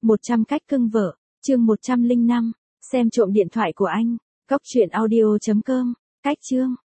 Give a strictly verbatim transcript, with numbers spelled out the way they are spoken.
một trăm cách cưng vợ, chương một trăm linh năm, xem trộm điện thoại của anh. Cóc truyện audio chấm com, cách chương.